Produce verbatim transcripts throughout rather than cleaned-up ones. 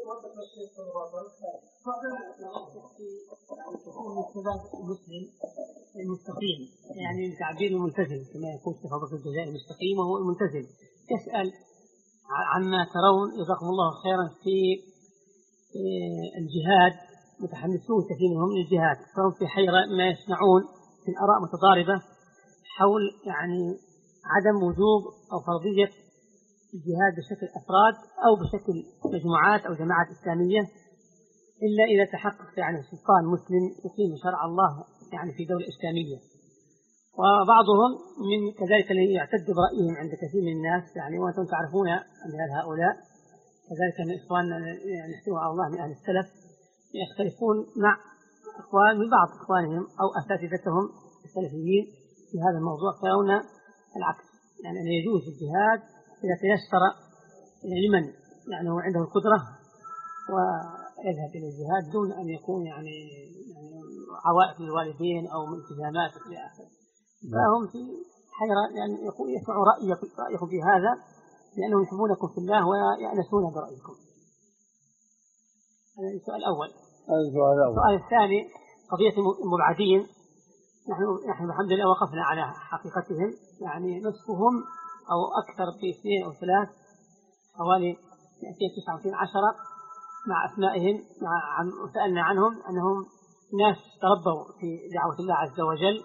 مسلم المستقيم، يعني تعبير الملتزم كما يقول الشيخ أبو بكر الجزائري، المستقيم وهو الملتزم، يسأل عما ترون جزاكم الله خيرا في الجهاد، متحمسون كثير منهم للجهاد، فهم في حيرة ما يسمعون من آراء متضاربة حول يعني عدم وجوب أو فرضية الجهاد بشكل أفراد أو بشكل مجموعات أو جماعات إسلامية، إلا إذا تحقق يعني سلطان مسلم يقيم شرع الله يعني في دولة إسلامية. وبعضهم من كذلك الذي يعتد برأيهم عند كثير من الناس، يعني وأنتم تعرفون أمثال هؤلاء، كذلك من إخواننا يعني نحسبهم على الله من أهل السلف يختلفون مع إخوان من بعض إخوانهم أو أساتذتهم السلفيين في هذا الموضوع، فيرون العكس، يعني أن يجوز الجهاد إذا تيسر لمن يعني هو عنده القدرة ويذهب إلى الجهاد دون أن يكون يعني, يعني عوائق للوالدين أو التزامات إلى آخره. فهم في حيرة يعني يسمعوا رأيكم في هذا لأنهم يحبونكم في الله ويأنسون برأيكم. هذا السؤال الأول. السؤال الثاني قضية المبعدين، نحن نحن الحمد لله وقفنا على حقيقتهم، يعني نصفهم أو أكثر في اثنين أو ثلاث حوالي مئتين وتسعة وتسعين عشرة مع أسمائهم، مع سألنا عنهم أنهم ناس تربوا في دعوة الله عز وجل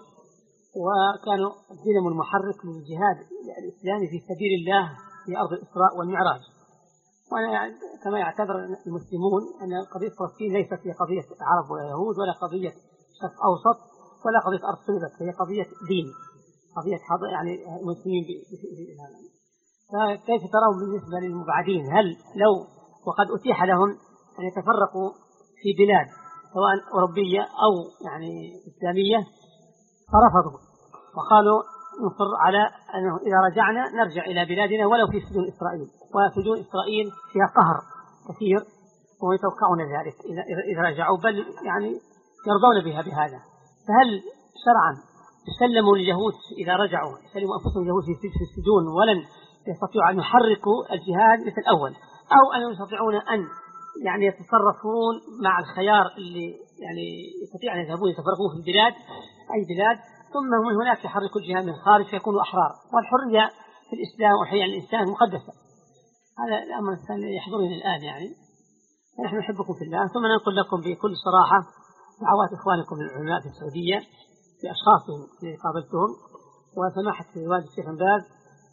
وكانوا الدينام المحرك للجهاد الإسلامي في سبيل الله في أرض الإسراء والمعراج. وأنا كما يعتبر المسلمون أن قضية فلسطين ليست هي قضية عرب ولا يهود ولا قضية شرق أوسط ولا قضية أرض صلبت، هي قضية دين، قضية يعني المسلمين في العالم. فكيف ترون بالنسبة للمبعدين؟ هل لو وقد أتيح لهم أن يتفرقوا في بلاد سواء أوروبية أو يعني إسلامية فرفضوا وقالوا نصر على أنه إذا رجعنا نرجع إلى بلادنا ولو في سجون إسرائيل، وسجون إسرائيل فيها قهر كثير ويتوقعون ذلك إذا رجعوا، بل يعني يرضون بها بهذا. فهل شرعا يسلموا لليهود إذا رجعوا يسلموا أنفسهم اليهود في السجون ولن يستطيعوا أن يحركوا الجهاد مثل الأول، أو أن يستطيعون أن يعني يتصرفون مع الخيار اللي يعني يستطيع أن يذهبون يتفرقون في البلاد أي بلاد، ثم من هناك يحركوا الجهاد من الخارج فيكونوا أحرار، والحرية في الإسلام وحرية الإنسان مقدسة. هذا الأمر الثاني يحضرني الآن، يعني نحن نحبكم في الله. ثم ننقل لكم بكل صراحة دعوات إخوانكم العلماء في السعودية في أشخاصهم الذي قابلتهم، وسماحة والد الشيخ بن باز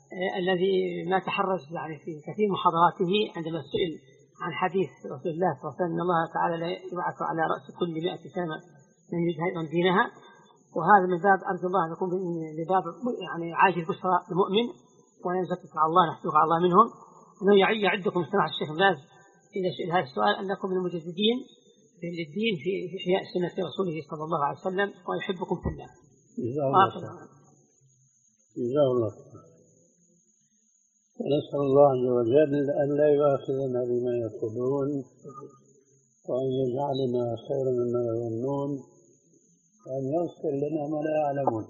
الذي ما تحرج يعني في كثير محاضراته عندما سئل عن حديث رسول الله صلى الله عليه وسلم أن الله تعالى لا يبعث على رأس كل مئة سنة من يجهد دينها، وهذا من باب أرجو الله أن يكون من باب يعني عاجل بشرى المؤمن ونزكك على الله نحسوك على الله منهم، أنه يعدكم سماحة الشيخ بن باز إذا سئل هذا السؤال أنكم من المجددين للدين في إحياء سنة رسوله صلى الله عليه وسلم ويحبكم في الله. جزاه الله. ونسأل الله عز وجل أن لا يؤاخذنا بما يقولون وأن يجعلنا خيرا مما يظنون وأن يغفر لنا ما لا يعلمون.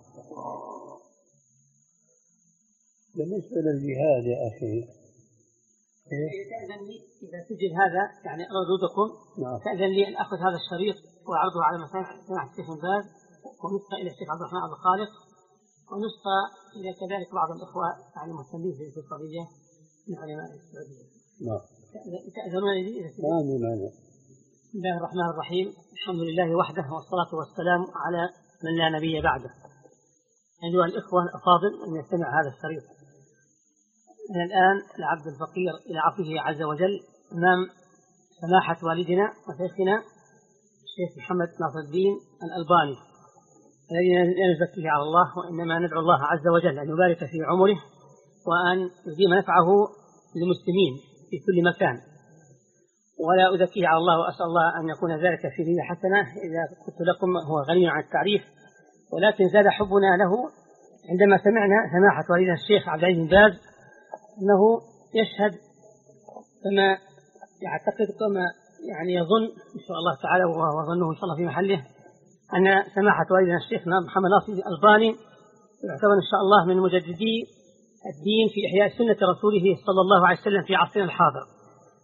بالنسبة للجهاد يا أخي تأذن لي إذا سجل هذا يعني ردودكم، تأذن لي أن أخذ هذا الشريط وأعرضه على سماحة الشيخ بن باز ونسخة إلى الشيخ عبد الرحمن أبو خالق ونسخة إلى كذلك بعض الإخوة يعني مهتمين في القضية من علماء السعودية. نعم. تأذنون لي إذا سجل. نعم. بسم الله الرحمن الرحيم، الحمد لله وحده والصلاة والسلام على من لا نبي بعده. أيها الإخوة الأفاضل أن يستمع هذا الشريط. من الآن العبد الفقير إلى عفوه عز وجل أمام سماحة والدنا وشيخنا الشيخ محمد ناصر الدين الألباني الذي لا نزكيه على الله وإنما ندعو الله عز وجل أن يبارك في عمره وأن يديم نفعه للمسلمين في كل مكان، ولا أزكيه على الله وأسأل الله أن يكون ذلك في نية حسنة. إذا قلت لكم هو غني عن التعريف، ولكن زاد حبنا له عندما سمعنا سماحة والدنا الشيخ عبد العزيز بن باز أنه يشهد كما يعتقد كما يعني يظن إن شاء الله تعالى وظنه إن شاء الله في محله أن سماحة والدنا الشيخ محمد ناصر الألباني يعتبر إن شاء الله من مجددي الدين في إحياء سنة رسوله صلى الله عليه وسلم في عصرنا الحاضر.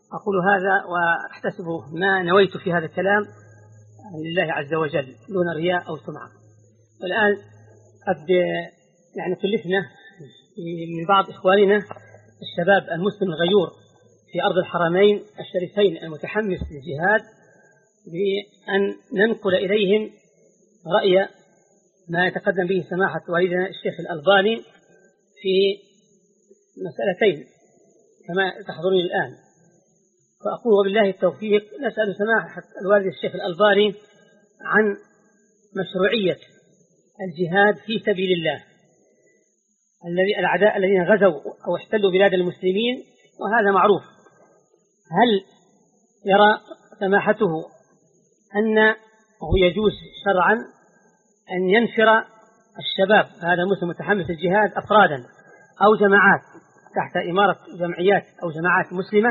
أقول هذا وأحتسب ما نويت في هذا الكلام لله عز وجل دون رياء أو سمعة. والآن قد يعني كلفنا من بعض إخواننا الشباب المسلم الغيور في أرض الحرمين الشريفين المتحمس للجهاد بأن ننقل إليهم رأي ما يتقدم به سماحة والدنا الشيخ الألباني في مسألتين كما تحضرني الآن. فأقول وبالله التوفيق نسأل سماحة الوالد الشيخ الألباني عن مشروعية الجهاد في سبيل الله الذي الأعداء الذين غزوا أو احتلوا بلاد المسلمين، وهذا معروف. هل يرى سماحته أنه يجوز شرعا أن ينفر الشباب هذا المسلم متحمس الجهاد أفرادا أو جماعات تحت إمارة جمعيات أو جماعات مسلمة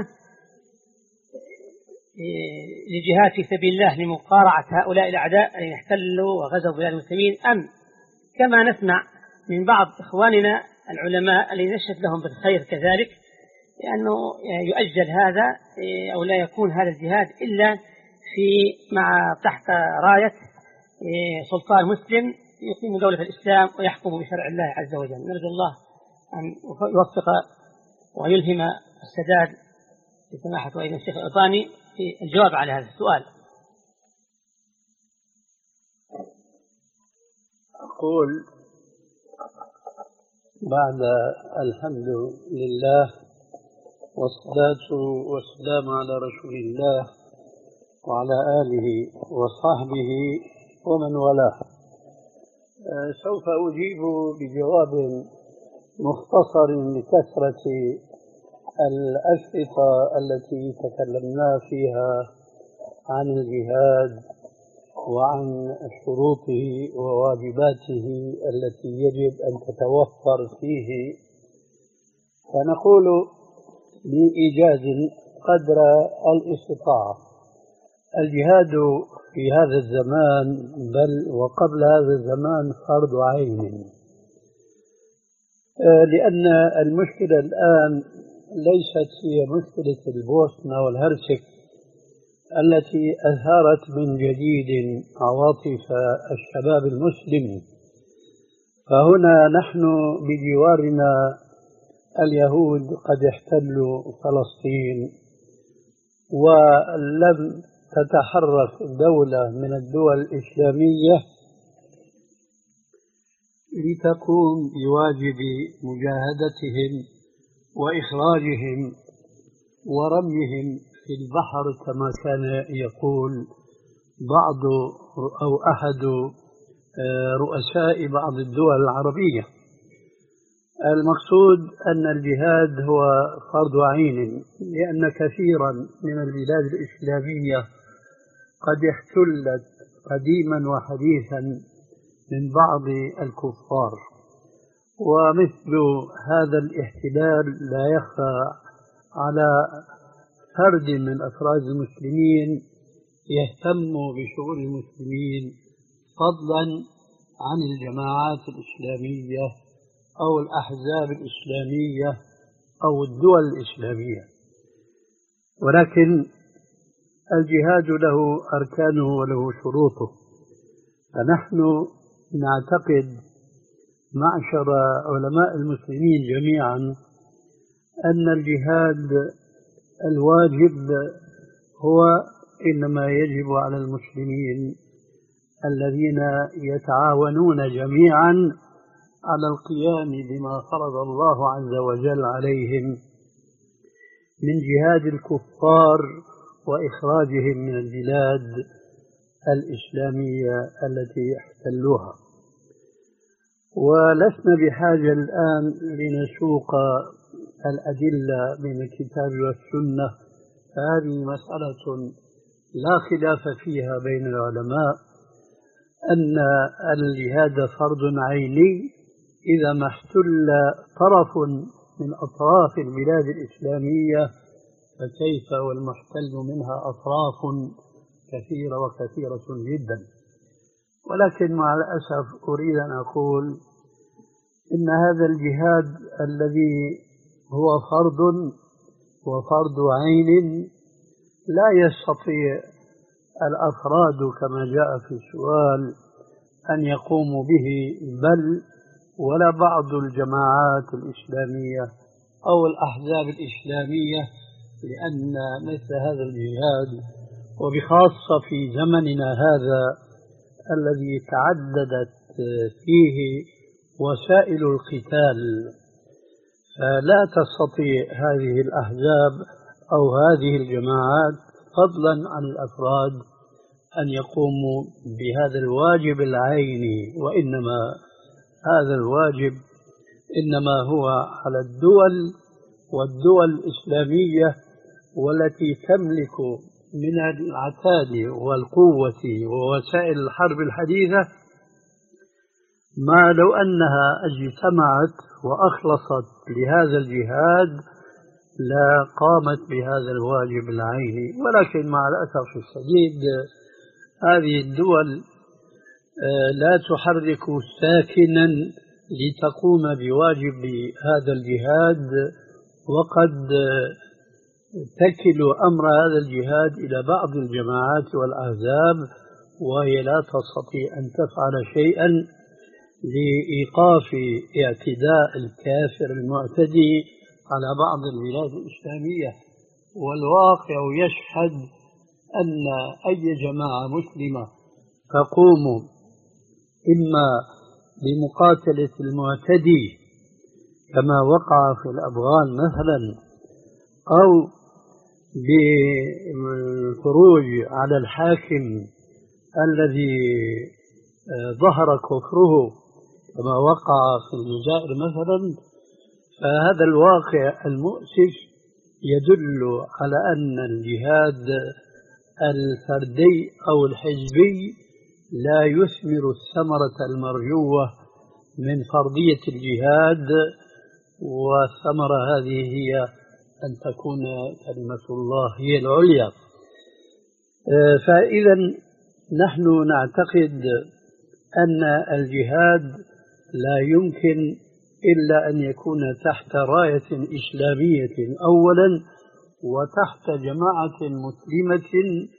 لجهاد في سبيل الله لمقارعة هؤلاء الأعداء الذين احتلوا وغزوا بلاد المسلمين، أم كما نسمع من بعض إخواننا العلماء الذين نشهد لهم بالخير كذلك لأنه يؤجل هذا أو لا يكون هذا الجهاد إلا في مع تحت راية سلطان مسلم يقيم دولة الإسلام ويحكم بشرع الله عز وجل. نرجو الله أن يوفق ويلهم السداد بسماحة والدنا الشيخ الألباني في الجواب على هذا السؤال. أقول بعد الحمد لله والصلاة والسلام على رسول الله وعلى آله وصحبه ومن والاه، سوف أجيب بجواب مختصر لكثرة الأشرطة التي تكلمنا فيها عن الجهاد وعن شروطه وواجباته التي يجب أن تتوفر فيه. فنقول بإيجاز قدر الاستطاعة الجهاد في هذا الزمان بل وقبل هذا الزمان فرض عين، لأن المشكلة الآن ليست هي مشكلة البوسنة والهرسك التي أثارت من جديد عواطف الشباب المسلم. فهنا نحن بجوارنا اليهود قد احتلوا فلسطين، ولم تتحرك دولة من الدول الإسلامية لتقوم بواجب مجاهدتهم وإخراجهم ورميهم في البحر كما كان يقول بعض أو أحد رؤساء بعض الدول العربية. المقصود أن الجهاد هو فرض عين، لأن كثيرا من البلاد الإسلامية قد احتلت قديما وحديثا من بعض الكفار، ومثل هذا الاحتلال لا يخفى على فرد من أفراد المسلمين يهتم بشؤون المسلمين فضلا عن الجماعات الإسلامية أو الأحزاب الإسلامية أو الدول الإسلامية. ولكن الجهاد له أركانه وله شروطه، فنحن نعتقد معشر علماء المسلمين جميعا أن الجهاد الواجب هو إنما يجب على المسلمين الذين يتعاونون جميعا على القيام بما فرض الله عز وجل عليهم من جهاد الكفار وإخراجهم من البلاد الإسلامية التي احتلوها. ولسنا بحاجة الآن لنسوق الأدلة من الكتاب والسنة، هذه مسألة لا خلاف فيها بين العلماء أن الجهاد فرض عيني إذا ما احتل طرف من أطراف البلاد الإسلامية، فكيف والمحتل منها أطراف كثيرة وكثيرة جدا. ولكن مع الأسف أريد أن أقول إن هذا الجهاد الذي هو فرض وفرض عين لا يستطيع الأفراد كما جاء في السؤال أن يقوموا به، بل ولا بعض الجماعات الإسلامية أو الأحزاب الإسلامية، لأن مثل هذا الجهاد وبخاصة في زمننا هذا الذي تعددت فيه وسائل القتال، فلا تستطيع هذه الأحزاب أو هذه الجماعات فضلا عن الأفراد أن يقوموا بهذا الواجب العيني، وإنما هذا الواجب إنما هو على الدول والدول الإسلامية والتي تملك من العتاد والقوة ووسائل الحرب الحديثة ما لو أنها اجتمعت وأخلصت لهذا الجهاد لقامت بهذا الواجب العيني. ولكن مع الأسف الشديد هذه الدول لا تحرك ساكنا لتقوم بواجب هذا الجهاد، وقد تكل أمر هذا الجهاد إلى بعض الجماعات والأحزاب، وهي لا تستطيع أن تفعل شيئا لإيقاف اعتداء الكافر المعتدي على بعض البلاد الإسلامية. والواقع يشهد أن أي جماعة مسلمة تقوم إما بمقاتلة المعتدي كما وقع في الأفغان مثلا، أو بالخروج على الحاكم الذي ظهر كفره كما وقع في الجزائر مثلا، فهذا الواقع المؤسف يدل على أن الجهاد الفردي أو الحزبي لا يثمر الثمرة المرجوة من فرضية الجهاد، والثمرة هذه هي أن تكون كلمة الله هي العليا. فإذا نحن نعتقد أن الجهاد لا يمكن إلا أن يكون تحت راية إسلامية أولا، وتحت جماعة مسلمة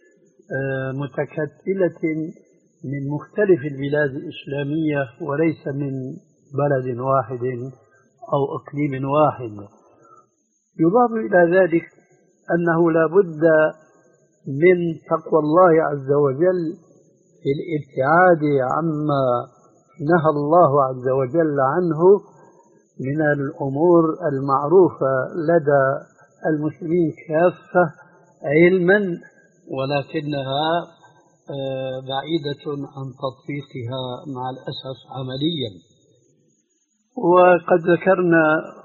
متكتلة من مختلف البلاد الإسلامية وليس من بلد واحد أو إقليم واحد. يضاف إلى ذلك أنه لا بد من تقوى الله عز وجل في الابتعاد عما نهى الله عز وجل عنه من الأمور المعروفة لدى المسلمين كافة علما، ولكنها بعيدة عن تطبيقها مع الأسف عمليا. وقد ذكرنا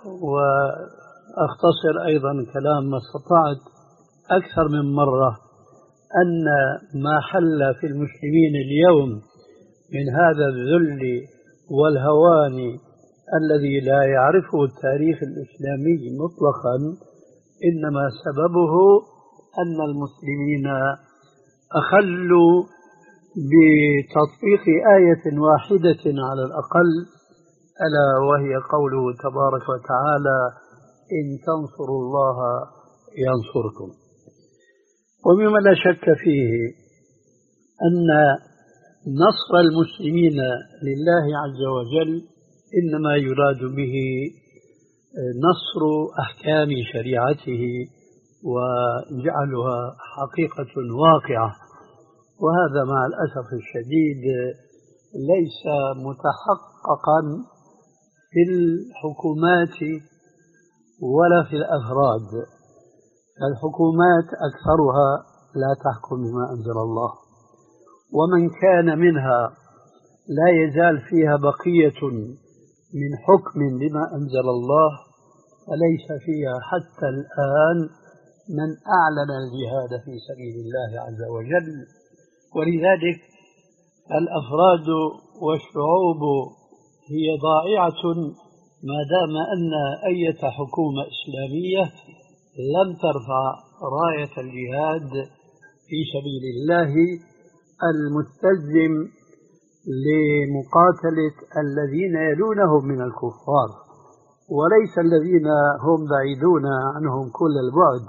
وأختصر أيضا كلام ما استطعت أكثر من مرة أن ما حل في المسلمين اليوم من هذا الذل والهوان الذي لا يعرفه التاريخ الإسلامي مطلقا إنما سببه أن المسلمين أخلوا بتطبيق آية واحدة على الأقل، ألا وهي قوله تبارك وتعالى: إن تنصروا الله ينصركم. ومما لا شك فيه أن نصر المسلمين لله عز وجل إنما يراد به نصر أحكام شريعته وجعلها حقيقة واقعة، وهذا مع الأسف الشديد ليس متحققا في الحكومات ولا في الأفراد. الحكومات أكثرها لا تحكم بما أنزل الله، ومن كان منها لا يزال فيها بقية من حكم بما أنزل الله، فليس فيها حتى الآن من أعلن الجهاد في سبيل الله عز وجل. ولذلك الأفراد والشعوب هي ضائعة ما دام أن أي حكومة إسلامية لم ترفع راية الجهاد في سبيل الله المستلزم لمقاتلة الذين يلونهم من الكفار. وليس الذين هم بعيدون عنهم كل البعد.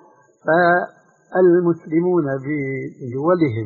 فالمسلمون بدولهم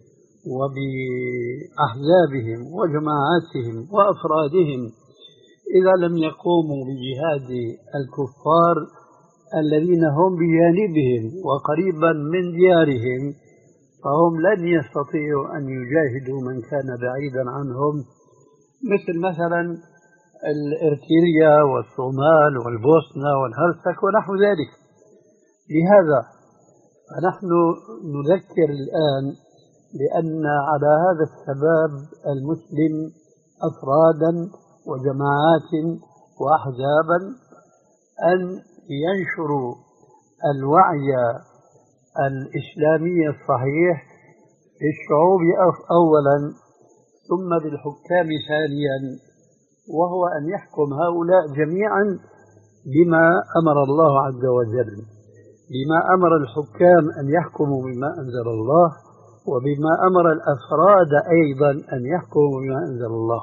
وبأحزابهم وجماعاتهم وأفرادهم إذا لم يقوموا بجهاد الكفار الذين هم بجانبهم وقريبا من ديارهم فهم لن يستطيعوا أن يجاهدوا من كان بعيدا عنهم، مثل مثلا الإرتريا والصومال والبوسنة والهرسك ونحو ذلك. لهذا فنحن نذكر الآن بأن على هذا السباب المسلم أفرادا وجماعات وأحزابا أن ينشروا الوعي الإسلامي الصحيح في الشعوب أولا ثم بالحكام ثانيا، وهو أن يحكم هؤلاء جميعا بما أمر الله عز وجل، بما أمر الحكام أن يحكموا بما أنزل الله، وبما أمر الأفراد أيضا أن يحكموا بما أنزل الله.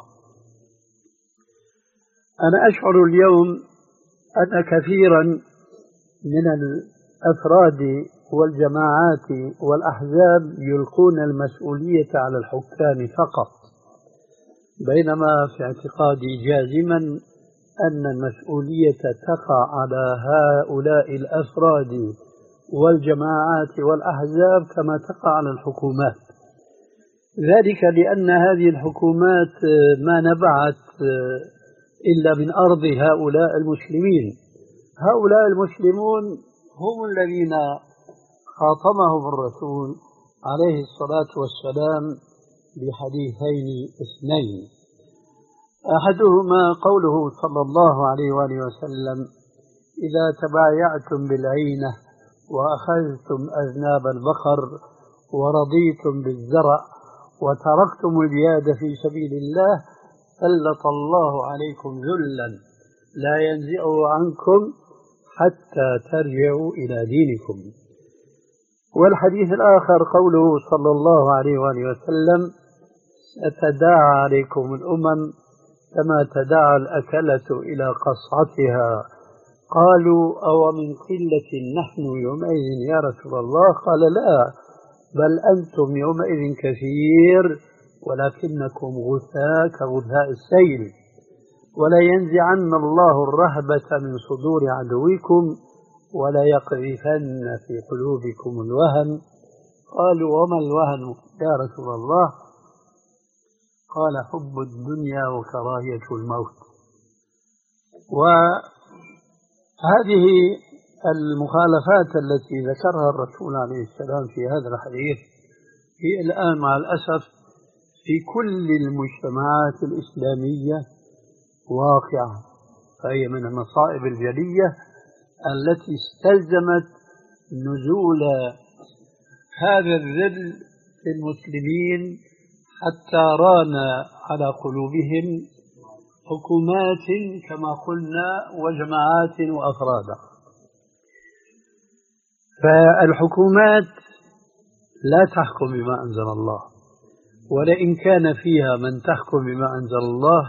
أنا أشعر اليوم أن كثيرا من الأفراد والجماعات والأحزاب يلقون المسؤولية على الحكام فقط، بينما في اعتقادي جازما أن المسؤولية تقع على هؤلاء الأفراد والجماعات والأحزاب كما تقع على الحكومات. ذلك لأن هذه الحكومات ما نبعت إلا من أرض هؤلاء المسلمين. هؤلاء المسلمون هم الذين خاطبهم الرسول عليه الصلاة والسلام بحديثين اثنين، أحدهما قوله صلى الله عليه وآله وسلم: إذا تبايعتم بالعينة وأخذتم أذناب البقر ورضيتم بالزرع وتركتم الجهاد في سبيل الله سلط الله عليكم ذلا لا ينزعه عنكم حتى ترجعوا إلى دينكم. والحديث الآخر قوله صلى الله عليه وآله وسلم: ستداعى عليكم الأمم كما تداعى الأكلة إلى قصعتها. قالوا: أو من قلة نحن يومئذ يا رسول الله؟ قال: لا، بل أنتم يومئذ كثير ولكنكم غثاء كغثاء السيل، ولا ينزعن الله الرهبة من صدور عدوكم ولا يقذفن في قلوبكم الوهن. قالوا: وما الوهن يا رسول الله؟ قال: حب الدنيا وكراهية الموت. وهذه المخالفات التي ذكرها الرسول عليه السلام في هذا الحديث هي الآن مع الأسف في كل المجتمعات الإسلامية واقعة، فهي من المصائب الجلية التي استلزمت نزول هذا الذل في المسلمين حتى ران على قلوبهم حكومات كما قلنا وجماعات وأفرادا. فالحكومات لا تحكم بما أنزل الله، ولئن كان فيها من تحكم بما أنزل الله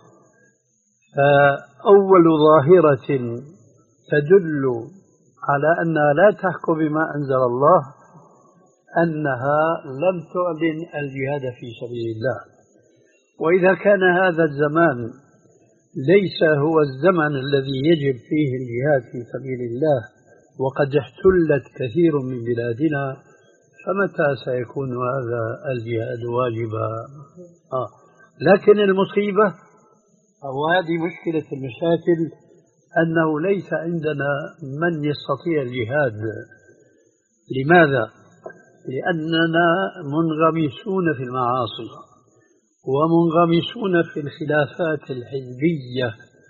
فأول ظاهرة تدل على أنها لا تحكم بما أنزل الله أنها لم تعلن الجهاد في سبيل الله. وإذا كان هذا الزمان ليس هو الزمن الذي يجب فيه الجهاد في سبيل الله وقد احتلت كثير من بلادنا، فمتى سيكون هذا الجهاد واجبا؟ آه. لكن المصيبة أو هذه مشكلة المشاكل أنه ليس عندنا من يستطيع الجهاد. لماذا؟ لأننا منغمسون في المعاصي ومنغمسون في الخلافات الحزبية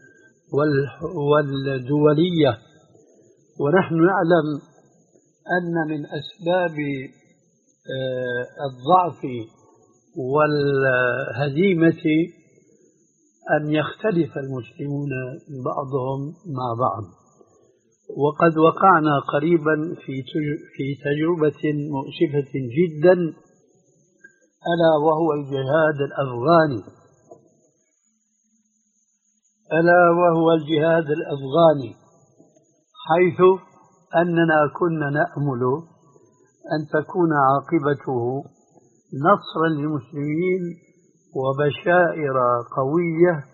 والدولية، ونحن نعلم أن من أسباب الضعف والهزيمة أن يختلف المسلمون بعضهم مع بعض. وقد وقعنا قريبا في في تجربة مؤسفة جدا، ألا وهو الجهاد الأفغاني ألا وهو الجهاد الأفغاني، حيث أننا كنا نأمل أن تكون عاقبته نصرا للمسلمين وبشائر قوية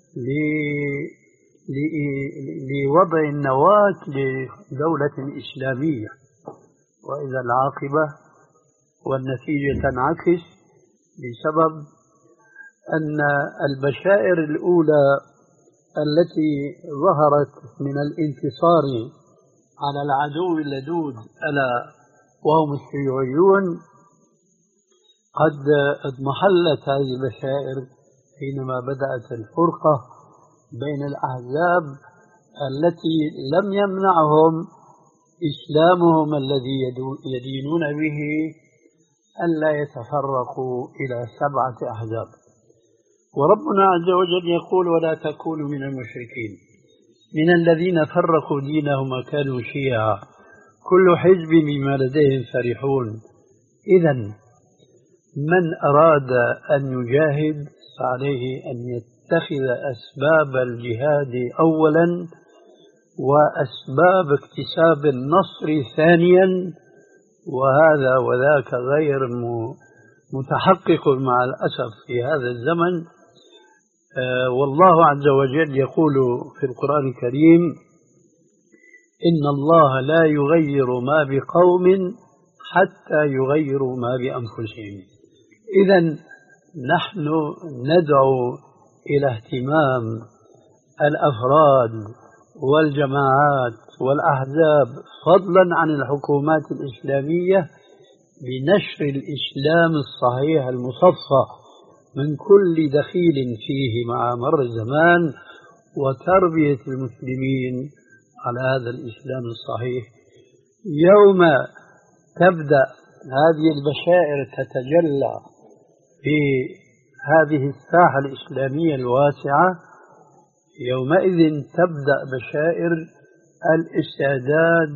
لوضع النواة لدولة إسلامية، وإذا العاقبة والنتيجة تنعكس بسبب أن البشائر الأولى التي ظهرت من الانتصار على العدو اللدود ألا وهم الشيوعيون قد اضمحلت هذه البشائر حينما بدأت الفرقة بين الأحزاب التي لم يمنعهم إسلامهم الذي يدينون به ألا يتفرقوا إلى سبعة أحزاب. وربنا عز وجل يقول: ولا تكونوا من المشركين من الذين فرقوا دينهم وكانوا شيعا كل حزب بما لديهم فرحون. إذن من أراد أن يجاهد فعليه أن يتخذ أسباب الجهاد أولا وأسباب اكتساب النصر ثانيا، وهذا وذاك غير متحقق مع الأسف في هذا الزمن. آه والله عز وجل يقول في القرآن الكريم: إن الله لا يغير ما بقوم حتى يغيروا ما بأنفسهم. إذن نحن ندعو إلى اهتمام الأفراد والجماعات والأحزاب فضلا عن الحكومات الإسلامية بنشر الإسلام الصحيح المصفى من كل دخيل فيه مع مر الزمان، وتربية المسلمين على هذا الإسلام الصحيح. يوم تبدأ هذه البشائر تتجلى في هذه الساحة الإسلامية الواسعة، يومئذ تبدأ بشائر الاستعداد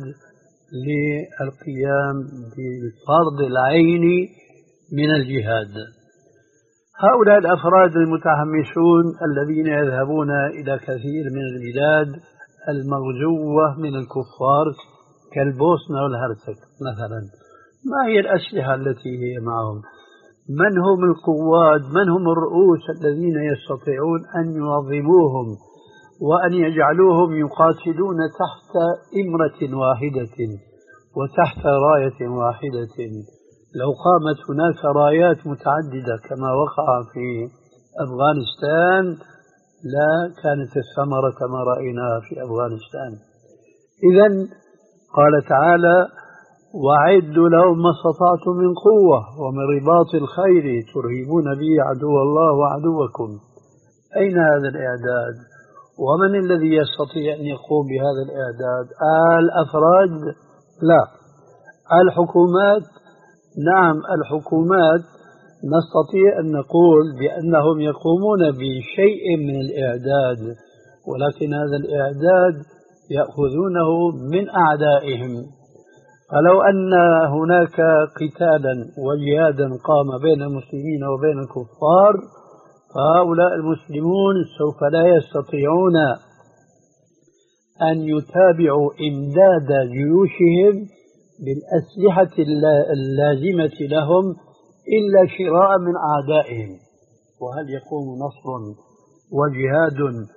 للقيام بالفرض العيني من الجهاد. هؤلاء الأفراد المتحمسون الذين يذهبون إلى كثير من البلاد المغزوة من الكفار كالبوسنة والهرسك مثلا، ما هي الأسلحة التي هي معهم؟ من هم القواد؟ من هم الرؤوس الذين يستطيعون أن ينظموهم وأن يجعلوهم يقاتلون تحت إمرة واحدة وتحت راية واحدة؟ لو قامت هناك رايات متعددة كما وقع في أفغانستان لا كانت الثمرة كما رأيناها في أفغانستان. إذن قال تعالى: وأعدوا لهم ما استطعتم من قوة ومن رباط الخير ترهبون به عدو الله وعدوكم. أين هذا الإعداد؟ ومن الذي يستطيع أن يقوم بهذا الإعداد؟ الأفراد؟ لا. الحكومات؟ نعم، الحكومات نستطيع أن نقول بأنهم يقومون بشيء من الإعداد، ولكن هذا الإعداد يأخذونه من أعدائهم. فلو أن هناك قتالا وجهادا قام بين المسلمين وبين الكفار، فهؤلاء المسلمون سوف لا يستطيعون أن يتابعوا إمداد جيوشهم بالأسلحة اللازمة لهم إلا شراء من أعدائهم. وهل يقوم نصر وجهاد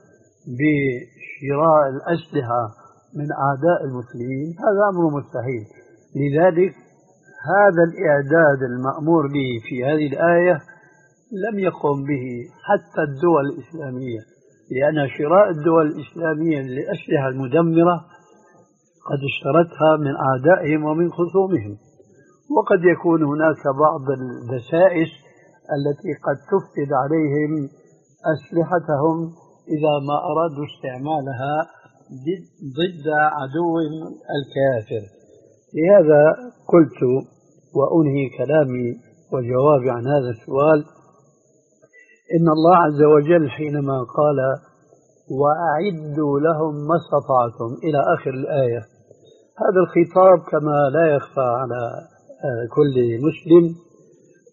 بشراء الأسلحة من أعداء المسلمين؟ هذا أمر مستحيل. لذلك هذا الإعداد المأمور به في هذه الآية لم يقم به حتى الدول الإسلامية، لأن شراء الدول الإسلامية للأسلحة المدمرة قد اشترتها من أعدائهم ومن خصومهم، وقد يكون هناك بعض الدسائس التي قد تفسد عليهم أسلحتهم إذا ما أرادوا استعمالها ضد عدو الكافر. لهذا قلت وأنهي كلامي وجوابي عن هذا السؤال: إن الله عز وجل حينما قال وأعدوا لهم ما استطعتم إلى آخر الآية، هذا الخطاب كما لا يخفى على كل مسلم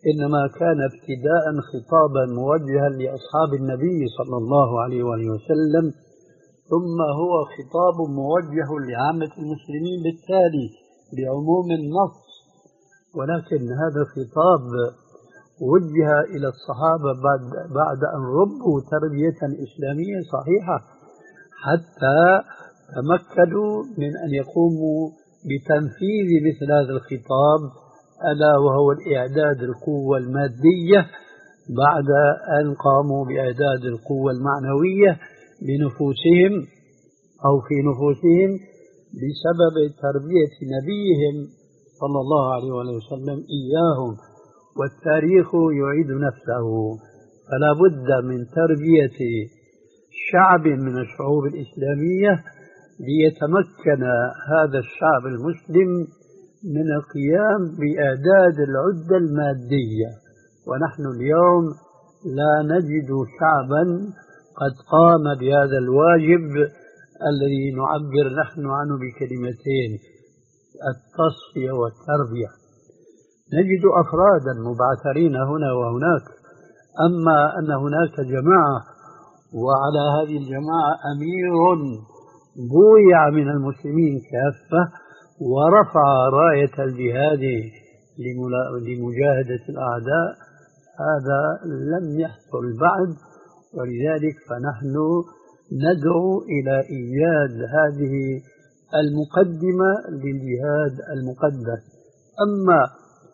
إنما كان ابتداء خطابا موجها لأصحاب النبي صلى الله عليه وآله وسلم، ثم هو خطاب موجه لعامة المسلمين بالتالي بعموم النص، ولكن هذا الخطاب وجه إلى الصحابة بعد, بعد أن ربوا تربية إسلامية صحيحة حتى تمكنوا من أن يقوموا بتنفيذ مثل هذا الخطاب، ألا وهو الإعداد القوة المادية بعد أن قاموا بإعداد القوة المعنوية لنفوسهم أو في نفوسهم بسبب تربية نبيهم صلى الله عليه وسلم إياهم. والتاريخ يعيد نفسه، فلا بد من تربية شعب من الشعوب الإسلامية ليتمكن هذا الشعب المسلم من القيام بإعداد العدة المادية. ونحن اليوم لا نجد شعبا قد قام بهذا الواجب الذي نعبر نحن عنه بكلمتين: التصفية والتربية. نجد أفرادا مبعثرين هنا وهناك، أما أن هناك جماعة وعلى هذه الجماعة أمير بويع من المسلمين كافة ورفع راية الجهاد لمجاهدة الأعداء، هذا لم يحصل بعد. ولذلك فنحن ندعو إلى إيجاد هذه المقدمة للجهاد المقدس. أما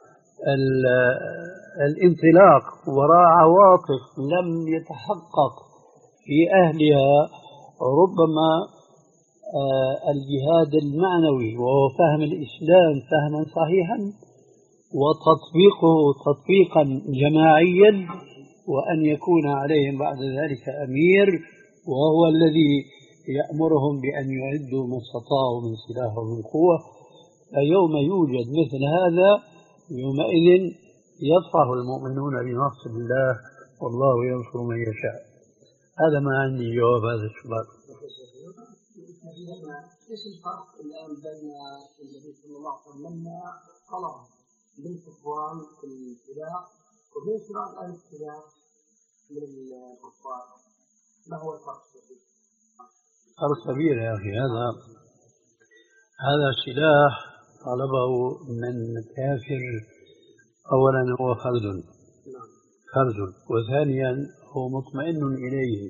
الانطلاق وراء عواطف لم يتحقق في أهلها ربما الجهاد المعنوي وهو فهم الإسلام فهما صحيحا وتطبيقه تطبيقا جماعيا، وأن يكون عليهم بعد ذلك أمير وهو الذي يأمرهم بأن يعدوا ما استطاعوا من سلاح ومن قوة. فيوم يوجد مثل هذا يومئذ يفرح المؤمنون بنصر الله والله ينصر من يشاء. هذا ما عندي جواب هذا السؤال. ايش الفرق الان بين النبي صلى الله عليه وسلم لما طلب من صفوان في الابتلاء وبين شراء الابتلاء من الكفار؟ ما هو الفرق؟ فرق كبير يا اخي. هذا هذا سلاح طلبه من كافر، اولا هو فرد فرد وثانيا هو مطمئن اليه،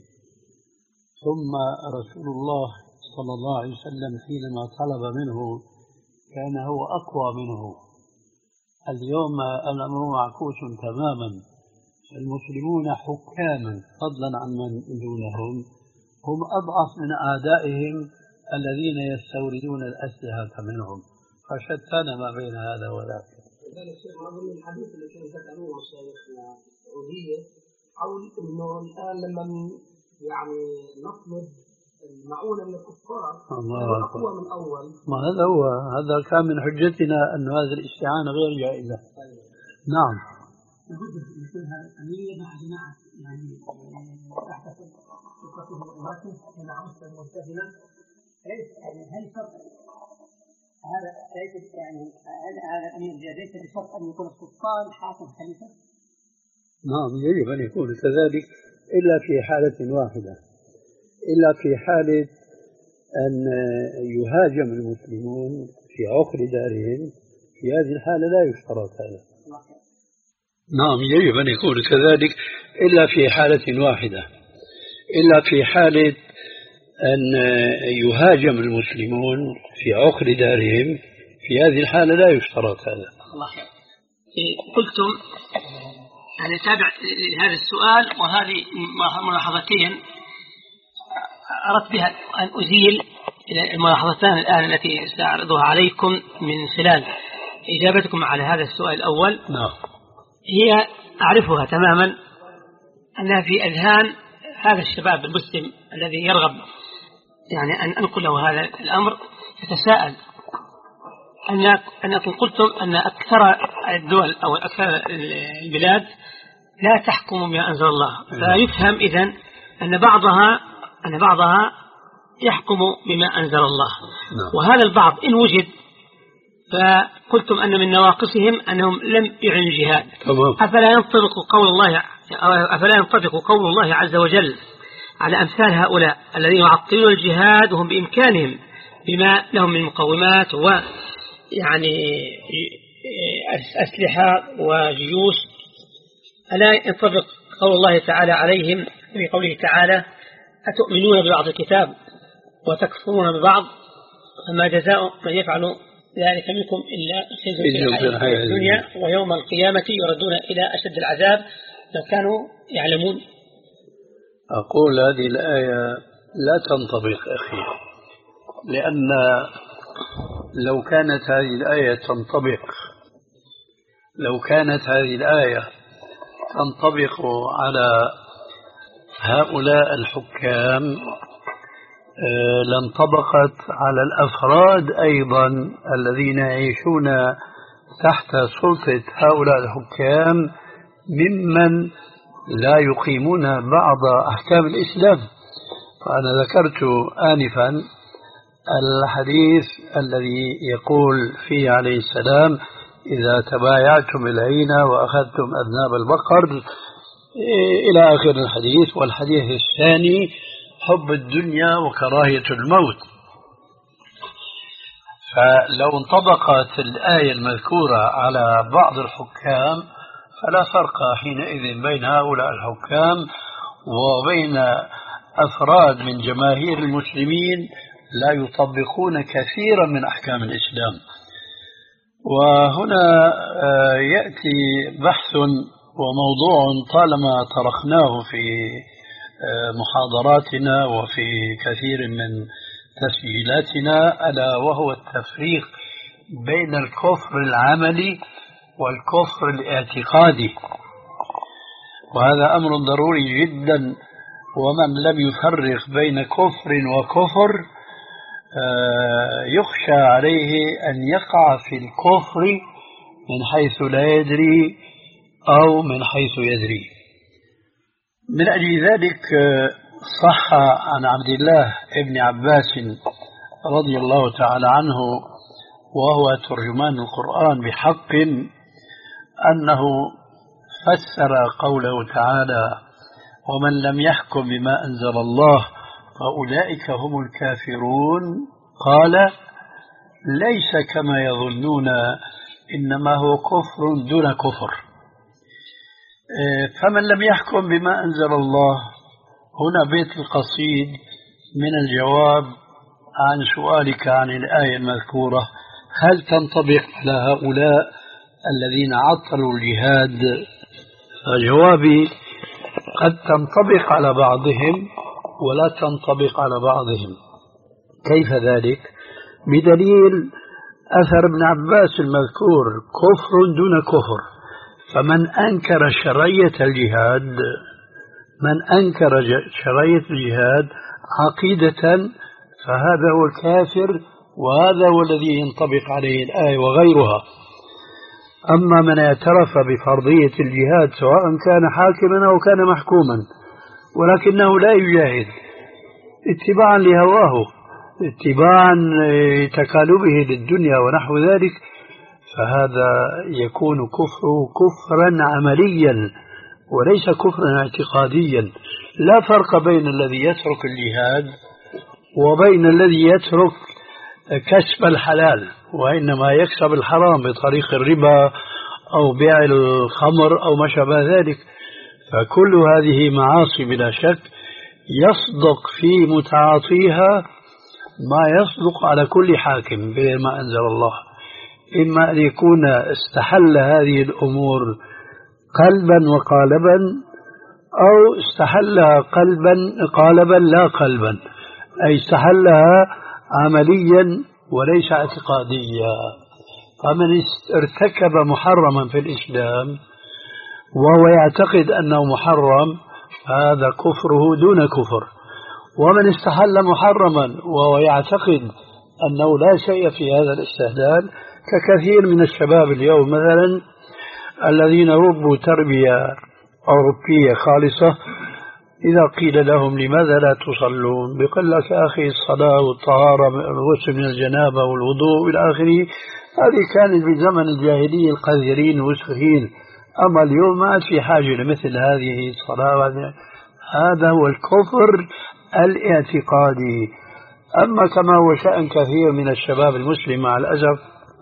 ثم رسول الله صلى الله عليه وسلم حينما طلب منه كان هو أقوى منه. اليوم الأمر معكوس تماما، المسلمون حكاما فضلا عن من دونهم هم أضعف من أعدائهم الذين يستوردون الأسلحة منهم، فشتان ما بين هذا وذاك. لذلك الشيخ من الحديث اللي كان ذكروه مشايخنا السعودية حول إنه الآن لما يعني نطلب المعونة من الكفار الله أقوى من أول. ما هذا هو، هذا كان من حجتنا أن هذه الاستعانة غير جائزة. أيوة. نعم. لابد أن يكون أمير مع جماعة يعني تحت سلطته وإمارته مع مسلم مرتهنا. يعني هل شرط هذا ليس يعني هذا الأمير ليس بشرط أن يكون السلطان حاكم خليفة؟ نعم يجب أن يكون كذلك، إلا في حالة واحدة، إلا في حالة أن يهاجم المسلمون في عقر دارهم، في هذه الحالة لا يشترط هذا. نعم يجب أن يكون كذلك، إلا في حالة واحدة، إلا في حالة أن يهاجم المسلمون في عقر دارهم، في هذه الحالة لا يشترط هذا. الله خير. قلتم يعني تابع لهذا السؤال وهذه ملاحظتين أردت بها أن أزيل الملاحظتان الآن التي سأعرضها عليكم من خلال إجابتكم على هذا السؤال الأول. نعم. هي أعرفها تماما أنها في أذهان هذا الشباب المسلم الذي يرغب يعني أن أنقل له هذا الأمر يتساءل أنكم قلتم أن أكثر الدول أو أكثر البلاد لا تحكم بما أنزل الله، فيفهم إذن أن بعضها أن بعضها يحكم بما أنزل الله. نعم. وهذا البعض إن وجد فقلتم أن من نواقصهم أنهم لم يعنوا الجهاد. أفلا ينطبق قول الله أفلا ينطبق قول الله عز وجل على أمثال هؤلاء الذين يعطلون الجهاد وهم بإمكانهم بما لهم من مقومات ويعني أسلحة وجيوش؟ ألا ينطبق قول الله تعالى عليهم في قوله تعالى أتؤمنون ببعض الكتاب وتكفرون ببعض فما جزاء من يفعل ذلك منكم إلا خزي في الحياة الدنيا ويوم القيامة يردون إلى أشد العذاب لو كانوا يعلمون. أقول هذه الآية لا تنطبق أخي، لأن لو كانت هذه الآية تنطبق لو كانت هذه الآية تنطبق على هؤلاء الحكام لانطبقت على الأفراد أيضا الذين يعيشون تحت سلطة هؤلاء الحكام ممن لا يقيمون بعض أحكام الإسلام. فأنا ذكرت آنفا الحديث الذي يقول فيه عليه السلام إذا تبايعتم العين وأخذتم أذناب البقر إلى آخر الحديث. والحديث الثاني حب الدنيا وكراهية الموت. فلو انطبقت الآية المذكورة على بعض الحكام فلا فرق حينئذ بين هؤلاء الحكام وبين أفراد من جماهير المسلمين لا يطبقون كثيرا من أحكام الإسلام. وهنا يأتي بحث وموضوع طالما طرحناه في محاضراتنا وفي كثير من تسجيلاتنا، ألا وهو التفريق بين الكفر العملي والكفر الاعتقادي. وهذا أمر ضروري جدا، ومن لم يفرق بين كفر وكفر يخشى عليه أن يقع في الكفر من حيث لا يدري أو من حيث يدري. من أجل ذلك صح عن عبد الله ابن عباس رضي الله تعالى عنه وهو ترجمان القرآن بحق أنه فسر قوله تعالى ومن لم يحكم بما أنزل الله فأولئك هم الكافرون، قال ليس كما يظنون إنما هو كفر دون كفر. فمن لم يحكم بما أنزل الله، هنا بيت القصيد من الجواب عن سؤالك عن الآية المذكورة، هل تنطبق على هؤلاء الذين عطلوا الجهاد؟ جوابي قد تنطبق على بعضهم ولا تنطبق على بعضهم. كيف ذلك؟ بدليل أثر ابن عباس المذكور كفر دون كفر. فمن أنكر شرعية الجهاد من أنكر شرعية الجهاد عقيدة فهذا هو الكافر، وهذا هو الذي ينطبق عليه الآية وغيرها. أما من اعترف بفرضية الجهاد سواء كان حاكما أو كان محكوما ولكنه لا يجاهد اتباعا لهواه اتباعا لتكالبه للدنيا ونحو ذلك، فهذا يكون كفره كفرا عمليا وليس كفرا اعتقاديا. لا فرق بين الذي يترك الجهاد وبين الذي يترك كسب الحلال وإنما يكسب الحرام بطريق الربا أو بيع الخمر أو ما شابه ذلك. فكل هذه معاصي بلا شك يصدق في متعاطيها ما يصدق على كل حاكم بغير ما أنزل الله، إما أن يكون استحل هذه الأمور قلبا وقالبا أو استحلها قلبا قالبا لا قلبا، أي استحلها عمليا وليس اعتقاديا. فمن ارتكب محرما في الإسلام وهو يعتقد أنه محرم هذا كفره دون كفر، ومن استحل محرما وهو يعتقد أنه لا شيء في هذا الاستحلال ككثير من الشباب اليوم مثلا الذين ربوا تربية أوروبية خالصة، إذا قيل لهم لماذا لا تصلون بيقول لك يا أخي الصلاة والطهارة والغسل من الجنابة والوضوء إلى آخره هذه كانت في زمن الجاهلية القذرين والسفهين، أما اليوم ما في حاجة لمثل هذه الصلاة. هذا هو الكفر الاعتقادي. أما كما هو شأن كثير من الشباب المسلم مع الأسف،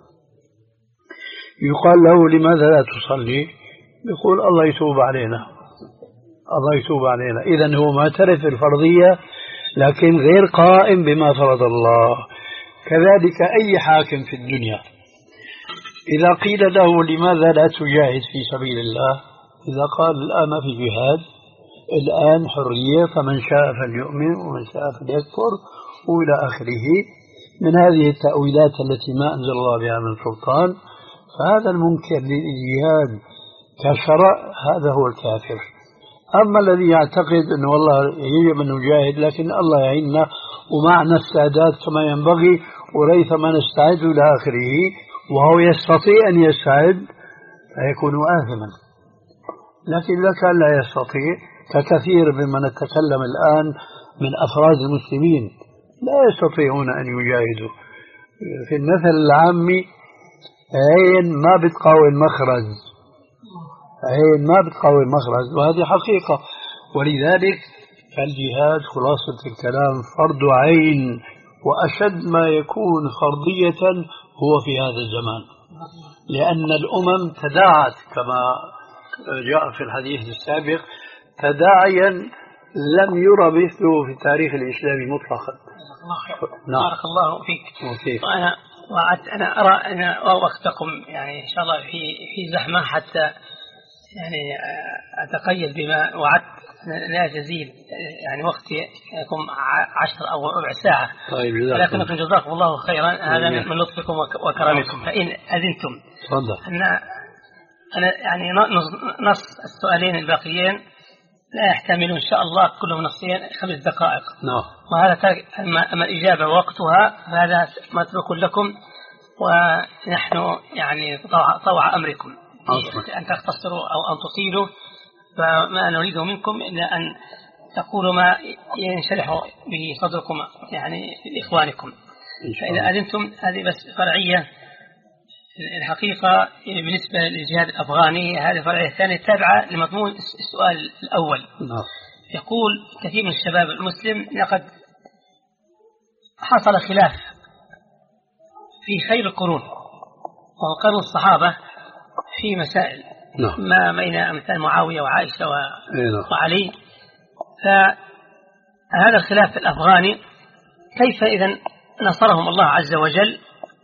يقال له لماذا لا تصلي؟ يقول الله يتوب علينا، الله يتوب علينا. إذن هو معترف بالفرضية لكن غير قائم بما فرض الله. كذلك أي حاكم في الدنيا إذا قيل له لماذا لا تجاهد في سبيل الله، إذا قال الآن ما في جهاد، الآن حرية، فمن شاء فليؤمن ومن شاء فليكفر وإلى آخره من هذه التأويلات التي ما أنزل الله بها من سلطان. فهذا المنكر للجهاد كشرع هذا هو الكافر. أما الذي يعتقد أنه والله يجب أن نجاهد لكن الله يعيننا ومعنا السادات كما ينبغي وريثما نستعد إلى آخره، وهو يستطيع أن يستعد، فيكون آثما. لكن إذا كان لا يستطيع ككثير ممن نتكلم الآن من أفراد المسلمين لا يستطيعون أن يجاهدوا. في المثل العامي عين ما بتقاوي المخرج، عين ما بتقاوي المخرج، وهذه حقيقة. ولذلك فالجهاد خلاصة الكلام فرض عين، وأشد ما يكون فرضية هو في هذا الزمان، لأن الأمم تداعت كما جاء في الحديث السابق تداعيا لم يرى مثله في التاريخ الإسلامي مطلقا. نعم. بارك الله فيك. وفيك. وأنا وعدت أنا أرى أن وقتكم يعني إن شاء الله في في زحمة، حتى يعني أتقيد بما وعدت لا جزيل يعني وقتي يكون عشر أو ربع ساعة. طيب ولكنكم جزاكم الله خيرا، هذا من لطفكم وكرمكم. فإن أذنتم أن أنا يعني نص السؤالين الباقيين لا يحتمل إن شاء الله كلهم نصين خمس دقائق. نعم. وهذا أما الإجابة وقتها فهذا متروك لكم، ونحن يعني طوع أمركم أن تختصروا أو أن تطيلوا، فما نريده منكم إلا أن تقولوا ما ينشرح به صدركم يعني لإخوانكم. فإذا أذنتم هذه بس فرعية. الحقيقة بالنسبة للجهاد الأفغاني هذه فرعية ثانية تابعة لمضمون السؤال الأول. يقول كثير من الشباب المسلم لقد حصل خلاف في خير القرون وهو قرن الصحابة في مسائل ما بين أمثال معاوية وعائشة وعلي. فهذا الخلاف الأفغاني كيف إذن نصرهم الله عز وجل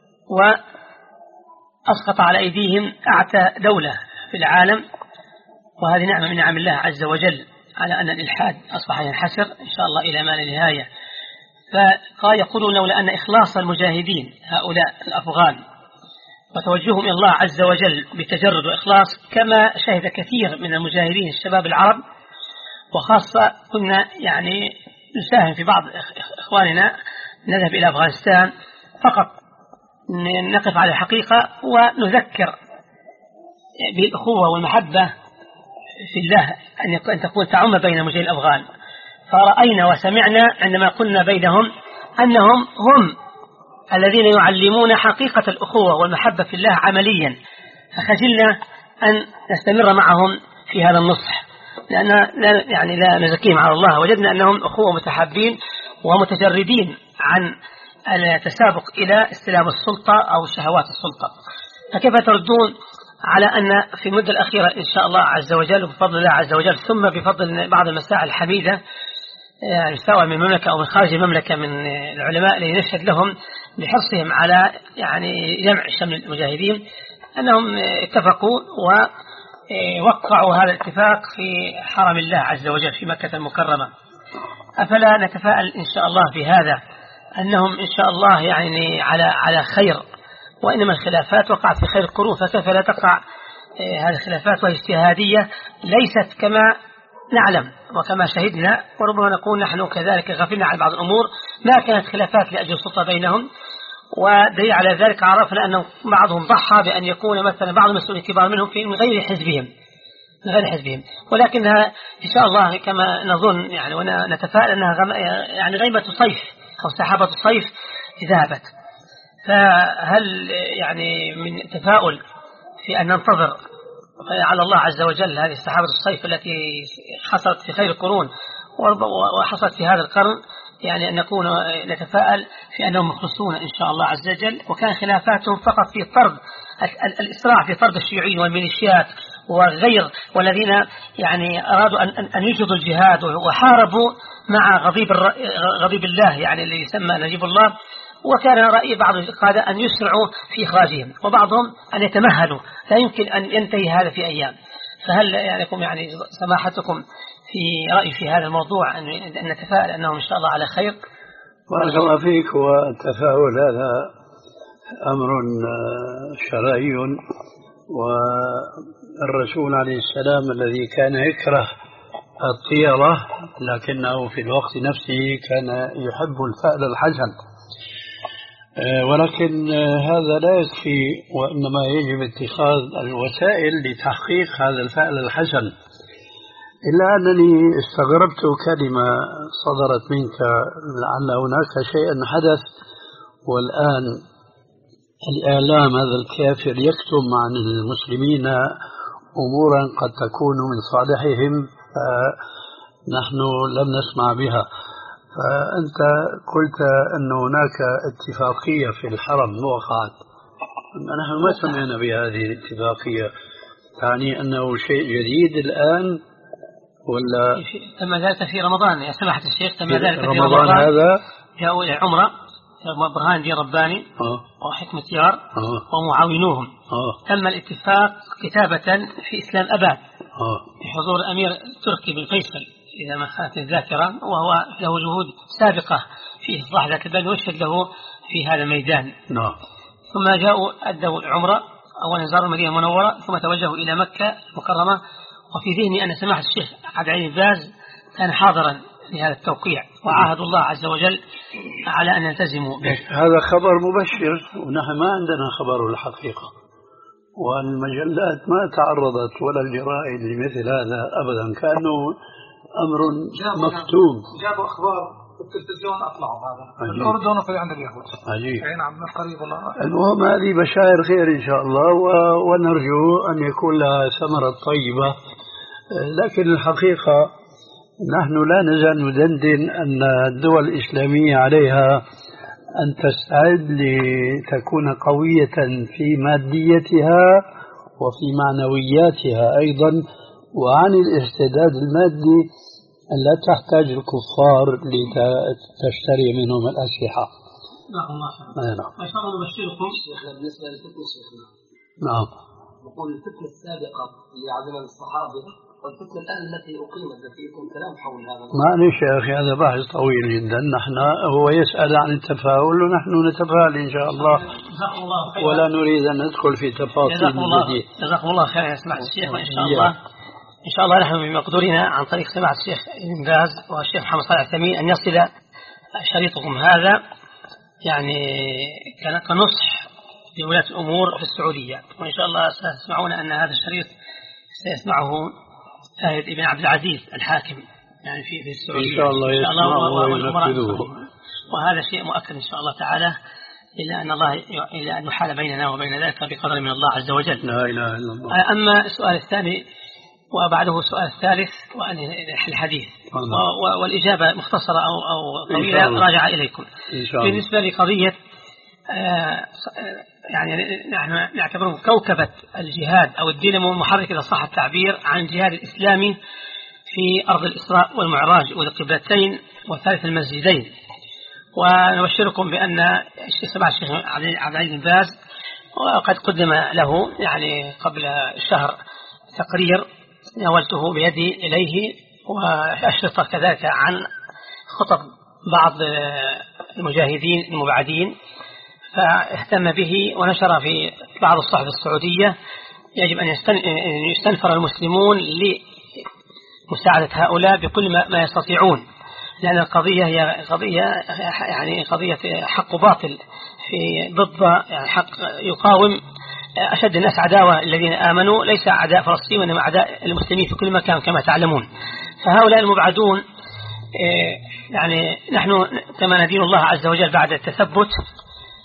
وأسقط على أيديهم أعتى دولة في العالم، وهذه نعمة من نعم الله عز وجل على أن الإلحاد أصبح ينحسر إن شاء الله إلى ما لا نهاية. فقال يقولون لولا أن إخلاص المجاهدين هؤلاء الأفغان وتوجههم إلى الله عز وجل بتجرد وإخلاص كما شهد كثير من المجاهدين الشباب العرب، وخاصة كنا يعني نساهم في بعض إخواننا نذهب إلى أفغانستان فقط نقف على الحقيقة ونذكر بالأخوة والمحبة في الله أن تكون تعم بين المجاهدين الأفغان. فرأينا وسمعنا عندما قلنا بينهم أنهم هم الذين يعلمون حقيقة الأخوة والمحبة في الله عمليا، فخجلنا أن نستمر معهم في هذا النصح، لأن لا يعني لا نزكيهم على الله. وجدنا أنهم أخوة متحابين ومتجردين عن التسابق إلى استلام السلطة أو شهوات السلطة. فكيف تردون على أن في المدة الأخيرة إن شاء الله عز وجل وبفضل الله عز وجل ثم بفضل بعض المسائل الحميدة يعني سواء من المملكة أو من خارج المملكة من العلماء اللي نشهد لهم بحرصهم على يعني جمع شمل المجاهدين، أنهم اتفقوا ووقعوا هذا الاتفاق في حرم الله عز وجل في مكة المكرمة. أفلا نتفائل إن شاء الله في هذا أنهم إن شاء الله يعني على على خير، وإنما الخلافات وقعت في خير القرون، فكيف لا تقع هذه الخلافات وهي اجتهادية ليست كما نعلم وكما شهدنا، وربما نكون نحن كذلك غفلنا عن بعض الأمور. ما كانت خلافات لأجل السلطة بينهم، ودليل على ذلك عرفنا أن بعضهم ضحى بأن يكون مثلا بعض المسؤولين الكبار منهم في من غير حزبهم من غير حزبهم ولكنها إن شاء الله كما نظن يعني ونتفائل أنها يعني غيمة صيف أو سحابة صيف ذهبت. فهل يعني من تفاؤل في أن ننتظر على الله عز وجل هذه السحابة الصيف التي حصلت في خير القرون وحصلت في هذا القرن، يعني أن نكون نتفائل في أنهم مخلصون إن شاء الله عز وجل، وكان خلافاتهم فقط في طرد الإسراع في طرد الشيوعيين والميليشيات وغير، والذين يعني أرادوا أن أن يجهضوا الجهاد وحاربوا مع غضيب غضيب الله يعني اللي يسمى نجيب الله. وكان رأي بعض القادة أن يسرعوا في إخراجهم، وبعضهم أن يتمهلوا، لا يمكن أن ينتهي هذا في أيام. فهل يعني يعني سماحتكم في رأي في هذا الموضوع أن نتفائل أنهم إن شاء الله على خير؟ بارك الله فيك. والتفاؤل هذا أمر شرعي، والرسول عليه السلام الذي كان يكره الطيرة لكنه في الوقت نفسه كان يحب الفأل الحسن، ولكن هذا لا يكفي، وإنما يجب اتخاذ الوسائل لتحقيق هذا الفأل الحسن. إلا أنني استغربت كلمة صدرت منك، لعل هناك شيئا حدث والآن الإعلام هذا الكافر يكتم عن المسلمين أمورا قد تكون من صالحهم فنحن لم نسمع بها. فأنت قلت أن هناك اتفاقية في الحرم وقعت، نحن ما سمعنا بهذه الاتفاقية، يعني أنه شيء جديد الآن ولا؟ تم ذلك في رمضان يا سماحة الشيخ، تم ذلك في رمضان, رمضان هذا جاءوا إلى عمرة برهان الدين رباني أوه. وحكمة يار أوه. ومعاونوهم أوه. تم الاتفاق كتابة في إسلام أباد بحضور الأمير التركي بن فيصل إذا ما خانت الذاكرة، وهو له جهود سابقة في إصلاح ذات البلد ويشهد له في هذا الميدان. نعم. ثم جاءوا أدوا العمرة، أولا زاروا المدينة المنورة ثم توجهوا إلى مكة المكرمة، وفي ذهني أن سماحة الشيخ عبد العزيز باز كان حاضرا لهذا التوقيع، وعاهد الله عز وجل على أن يلتزموا به. هذا خبر مبشر، ونحن ما عندنا خبر الحقيقة، والمجلات ما تعرضت ولا الجرائد لمثل هذا أبدا، كأنه أمر مكتوب. جابوا أخبار في التلفزيون أطلعوا هذا الأردن وفي عند اليهود. عجيب. أي نعم قريب والله. المهم هذه بشائر خير إن شاء الله، ونرجو أن يكون لها ثمرة طيبة. لكن الحقيقة نحن لا نزال ندندن أن الدول الإسلامية عليها أن تستعد لتكون قوية في ماديتها وفي معنوياتها أيضا، وعن الاستعداد المادي أن لا تحتاج الكفار لتشتري منهم الأسلحة. نعم الله خير. نعم. ما شاء الله نبشركم شيخنا بالنسبة للفتنة شيخنا. نعم. نقول الفتنة السابقة اللي عزم الصحابة والفتنة الآن التي أقيمت فيكم كلام حول هذا. معلش يا أخي هذا بحث طويل جدا، نحن هو يسأل عن التفاؤل ونحن نتفائل إن شاء الله. جزاكم الله خير. ولا نريد أن ندخل في تفاصيل. جزاكم الله. جزاكم الله خير يا سماحة الشيخ، وإن شاء الله إن شاء الله نحن بمقدورنا عن طريق سماحة الشيخ ابن باز والشيخ محمد صالح العثيمين أن يصل شريطكم هذا يعني كنصح لولاة الأمور في السعودية، وإن شاء الله ستسمعون أن هذا الشريط سيسمعه فهد ابن عبد العزيز الحاكم يعني في في السعودية إن شاء الله يسمعه. وهذا شيء مؤكد إن شاء الله تعالى، إلا أن الله إلا أن يحال بيننا وبين ذلك بقدر من الله عز وجل. لا إله إلا الله. أما السؤال الثاني وبعده السؤال الثالث وأن الحديث والإجابة مختصرة أو أو طويلة راجعة إليكم. إن شاء الله. بالنسبة لقضية يعني نحن نعتبره كوكبة الجهاد أو الدينامو المحرك إذا صح التعبير عن الجهاد الإسلامي في أرض الإسراء والمعراج والقبلتين وثالث المسجدين. ونبشركم بأن الشيخ سماحة الشيخ عبد العزيز بن باز وقد قدم له يعني قبل شهر تقرير ناولته بيدي إليه وأشرطة كذلك عن خطب بعض المجاهدين المبعدين، فاهتم به ونشر في بعض الصحف السعودية. يجب أن يستنفر المسلمون لمساعدة هؤلاء بكل ما يستطيعون، لأن القضية هي قضية يعني قضية حق باطل في ضد يعني حق يقاوم أشد الناس عداوة الذين آمنوا، ليس أعداء فلسطين وإنما أعداء المسلمين في كل مكان كما تعلمون. فهؤلاء المبعدون يعني نحن كما ندين الله عز وجل بعد التثبت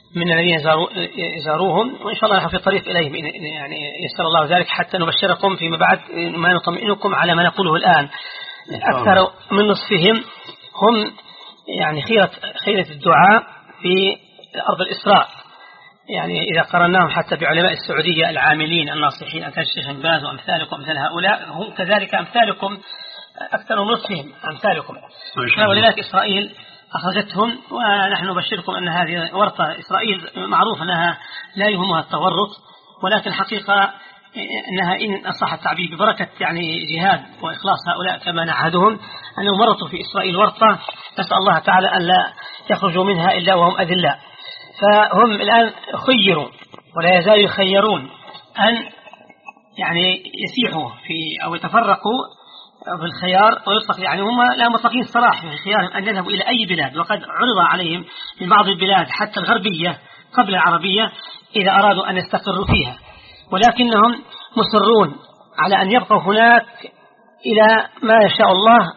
من الذين زاروهم، وإن شاء الله نحن في الطريق إليهم يعني يسر الله ذلك حتى نبشركم فيما بعد ما نطمئنكم على ما نقوله الآن. أكثر من نصفهم هم يعني خيرة خيرة الدعاء في أرض الإسراء، يعني إذا قرناهم حتى بعلماء السعودية العاملين الناصحين أمثال الشيخ بن باز وأمثالكم أمثال هؤلاء، هم كذلك أمثالكم أكثر من نصفهم أمثالكم. ولذلك إسرائيل أخرجتهم، ونحن نبشركم أن هذه ورطة. إسرائيل معروف أنها لا يهمها التورط، ولكن حقيقة أنها إن أصح التعبير ببركة يعني جهاد وإخلاص هؤلاء كما نعهدهم أنهم مرطوا في إسرائيل ورطة، نسأل الله تعالى أن لا يخرجوا منها إلا وهم أذلاء. فهم الآن خيروا ولا يزالوا يخيرون أن يعني يسيحوا في أو يتفرقوا بالخيار ويطلق، يعني هم لا مطلقين الصراحة في خيارهم أن يذهبوا إلى أي بلاد، وقد عرض عليهم من بعض البلاد حتى الغربية قبل العربية إذا أرادوا أن يستقروا فيها، ولكنهم مصرون على أن يبقوا هناك إلى ما يشاء الله،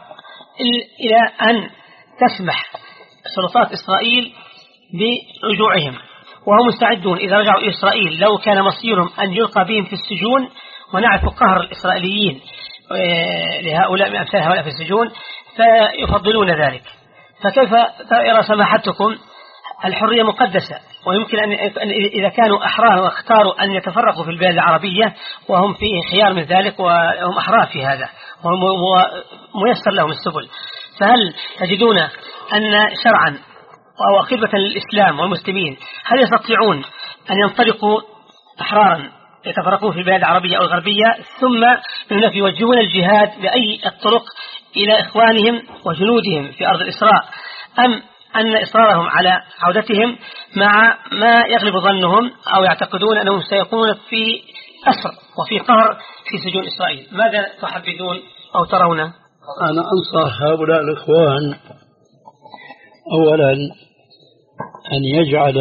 إلى أن تسمح سلطات إسرائيل برجوعهم، وهم مستعدون إذا رجعوا إلى إسرائيل لو كان مصيرهم أن يلقى بهم في السجون، ونعرف قهر الإسرائيليين لهؤلاء من أمثال هؤلاء في السجون فيفضلون ذلك. فكيف يرى سماحتكم الحرية مقدسة، ويمكن أن إذا كانوا أحرار واختاروا أن يتفرقوا في البلاد العربية وهم فيه خيار من ذلك وهم أحرار في هذا وميسر لهم السبل، فهل تجدون أن شرعا أو خدمة للإسلام والمسلمين هل يستطيعون أن ينطلقوا أحرارا يتفرقون في البلاد العربية أو الغربية ثم هناك يوجهون الجهاد بأي الطرق إلى إخوانهم وجنودهم في أرض الإسراء، أم أن إصرارهم على عودتهم مع ما يغلب ظنهم أو يعتقدون أنهم سيكونون في أسر وفي قهر في سجون إسرائيل؟ ماذا تحبذون أو ترون؟ أنا أنصح هؤلاء الإخوان أولا أن يجعل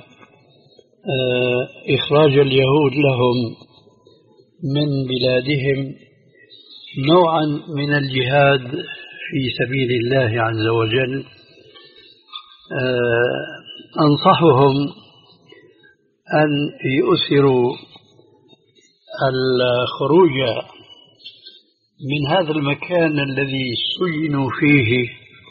إخراج اليهود لهم من بلادهم نوعا من الجهاد في سبيل الله عز وجل. أنصحهم أن يؤثروا الخروج من هذا المكان الذي سجنوا فيه،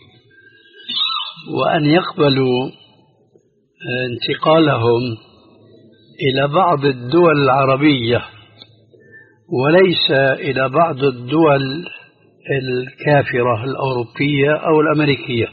وأن يقبلوا انتقالهم إلى بعض الدول العربية وليس إلى بعض الدول الكافرة الأوروبية أو الأمريكية،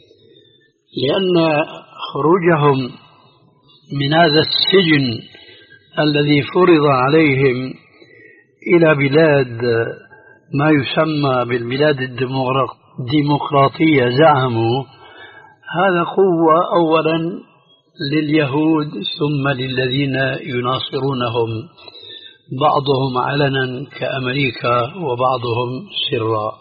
لأن خروجهم من هذا السجن الذي فرض عليهم إلى بلاد ما يسمى بالبلاد الديمقراطية زعموا، هذا قوة أولا لليهود ثم للذين يناصرونهم، بعضهم علنا كأمريكا وبعضهم سرا.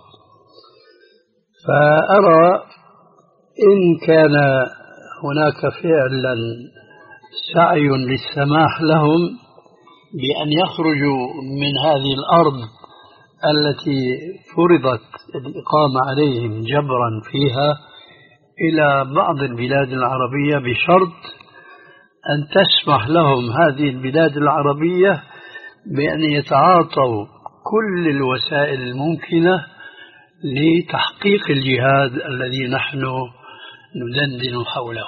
فأرى إن كان هناك فعلا سعي للسماح لهم بأن يخرجوا من هذه الأرض التي فرضت الإقامة عليهم جبرا فيها إلى بعض البلاد العربية، بشرط أن تسمح لهم هذه البلاد العربية بأن يتعاطوا كل الوسائل الممكنة لتحقيق الجهاد الذي نحن ندندن حوله.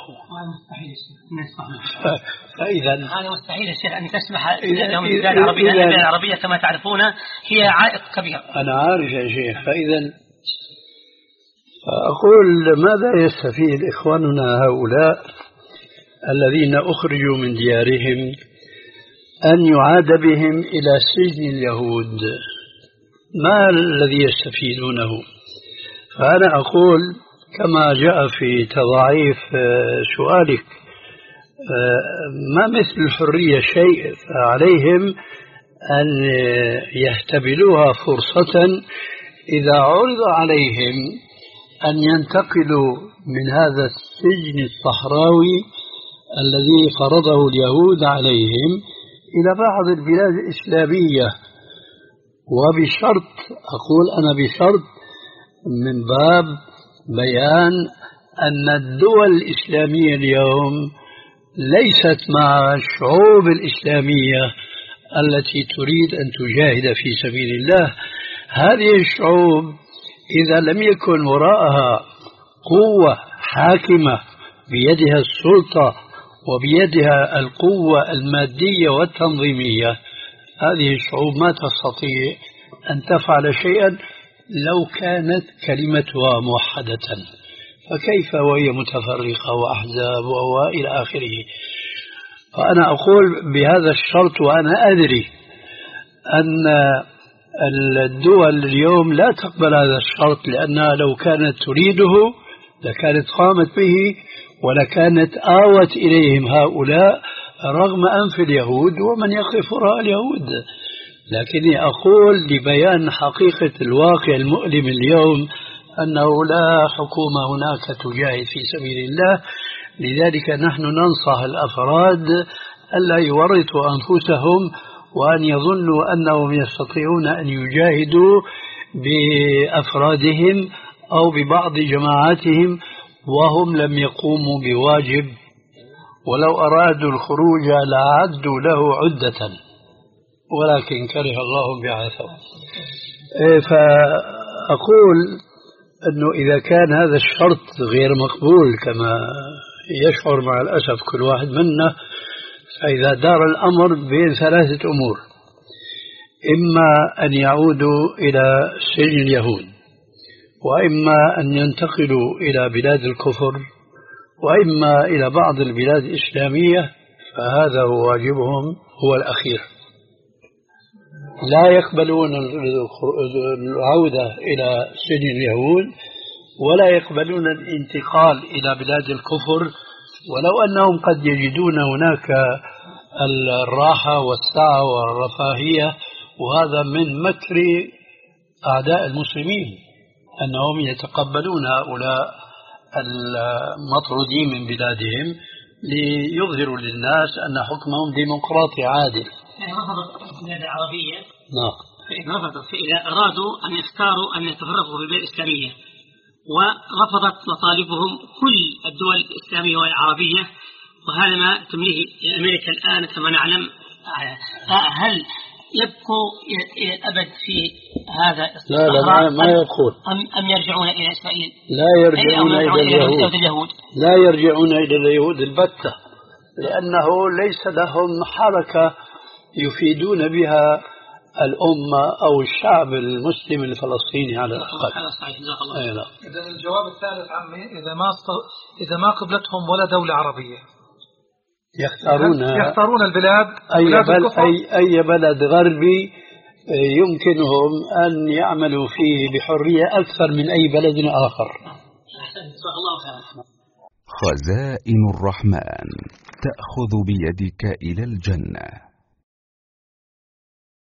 فإذا هذا مستحيل الشيخ أن تسمح لهم البلاد العربية، لأن البلاد العربية كما تعرفون هي عائق كبير. أنا عارف يا شيخ. فإذا أقول ماذا يستفيد إخواننا هؤلاء الذين أخرجوا من ديارهم أن يعاد بهم إلى سجن اليهود؟ ما الذي يستفيدونه؟ فأنا أقول كما جاء في تضاعيف سؤالك، ما مثل الحرية شيء، فعليهم أن يهتبلوها فرصة إذا عرض عليهم أن ينتقلوا من هذا السجن الصحراوي الذي فرضه اليهود عليهم إلى بعض البلاد الإسلامية، وبشرط، أقول أنا بشرط من باب بيان أن الدول الإسلامية اليوم ليست مع الشعوب الإسلامية التي تريد أن تجاهد في سبيل الله. هذه الشعوب إذا لم يكن وراءها قوة حاكمة بيدها السلطة وبيدها القوة المادية والتنظيمية، هذه الشعوب ما تستطيع أن تفعل شيئا لو كانت كلمتها موحدة، فكيف وهي متفرقة وأحزاب وإلى آخره. فأنا أقول بهذا الشرط وأنا أدري أن الدول اليوم لا تقبل هذا الشرط، لأنها لو كانت تريده لكانت قامت به ولكانت آوت إليهم هؤلاء رغم أنف اليهود ومن يقف وراء اليهود. لكني أقول لبيان حقيقة الواقع المؤلم اليوم أنه لا حكومة هناك تجاهد في سبيل الله. لذلك نحن ننصح الأفراد ألا يورطوا أنفسهم وأن يظنوا أنهم يستطيعون أن يجاهدوا بأفرادهم أو ببعض جماعاتهم وهم لم يقوموا بواجب، ولو أرادوا الخروج لأعدوا له عدة ولكن كره الله بعثهم. فأقول أنه إذا كان هذا الشرط غير مقبول كما يشعر مع الأسف كل واحد منا، فإذا دار الأمر بين ثلاثة أمور: إما أن يعودوا إلى سجن اليهود، وإما أن ينتقلوا إلى بلاد الكفر، وإما إلى بعض البلاد الإسلامية، فهذا هو واجبهم هو الأخير. لا يقبلون العودة إلى سجن اليهود ولا يقبلون الانتقال إلى بلاد الكفر، ولو أنهم قد يجدون هناك الراحة والسعة والرفاهية، وهذا من مكر أعداء المسلمين أنهم يتقبلون هؤلاء المطرودين من بلادهم ليظهروا للناس أن حكمهم ديمقراطي عادل. يعني رفضت البلاد العربية. نعم. فإن رفضت فإذا أرادوا أن يختاروا أن يتفرقوا في البلاد الإسلامية، ورفضت مطالبهم كل الدول الإسلامية والعربية، وهذا ما تمليه أمريكا الآن كما نعلم، هل يبقوا إلى الأبد في هذا لا لا ما يقول أم, أم يرجعون إلى إسرائيل؟ لا يرجعون إلى اليهود. اليهود لا يرجعون إلى اليهود البتة، لأنه ليس لهم حركة يفيدون بها الأمة أو الشعب المسلم الفلسطيني على الأقل. إذا الجواب الثالث عمي، إذا ما إذا ما قبلتهم ولا دولة عربية يختارون يختارون البلاد أي بلد أي أي بلد غربي يمكنهم أن يعملوا فيه بحرية أكثر من أي بلد آخر. خزائن الرحمن تأخذ بيدك إلى الجنة.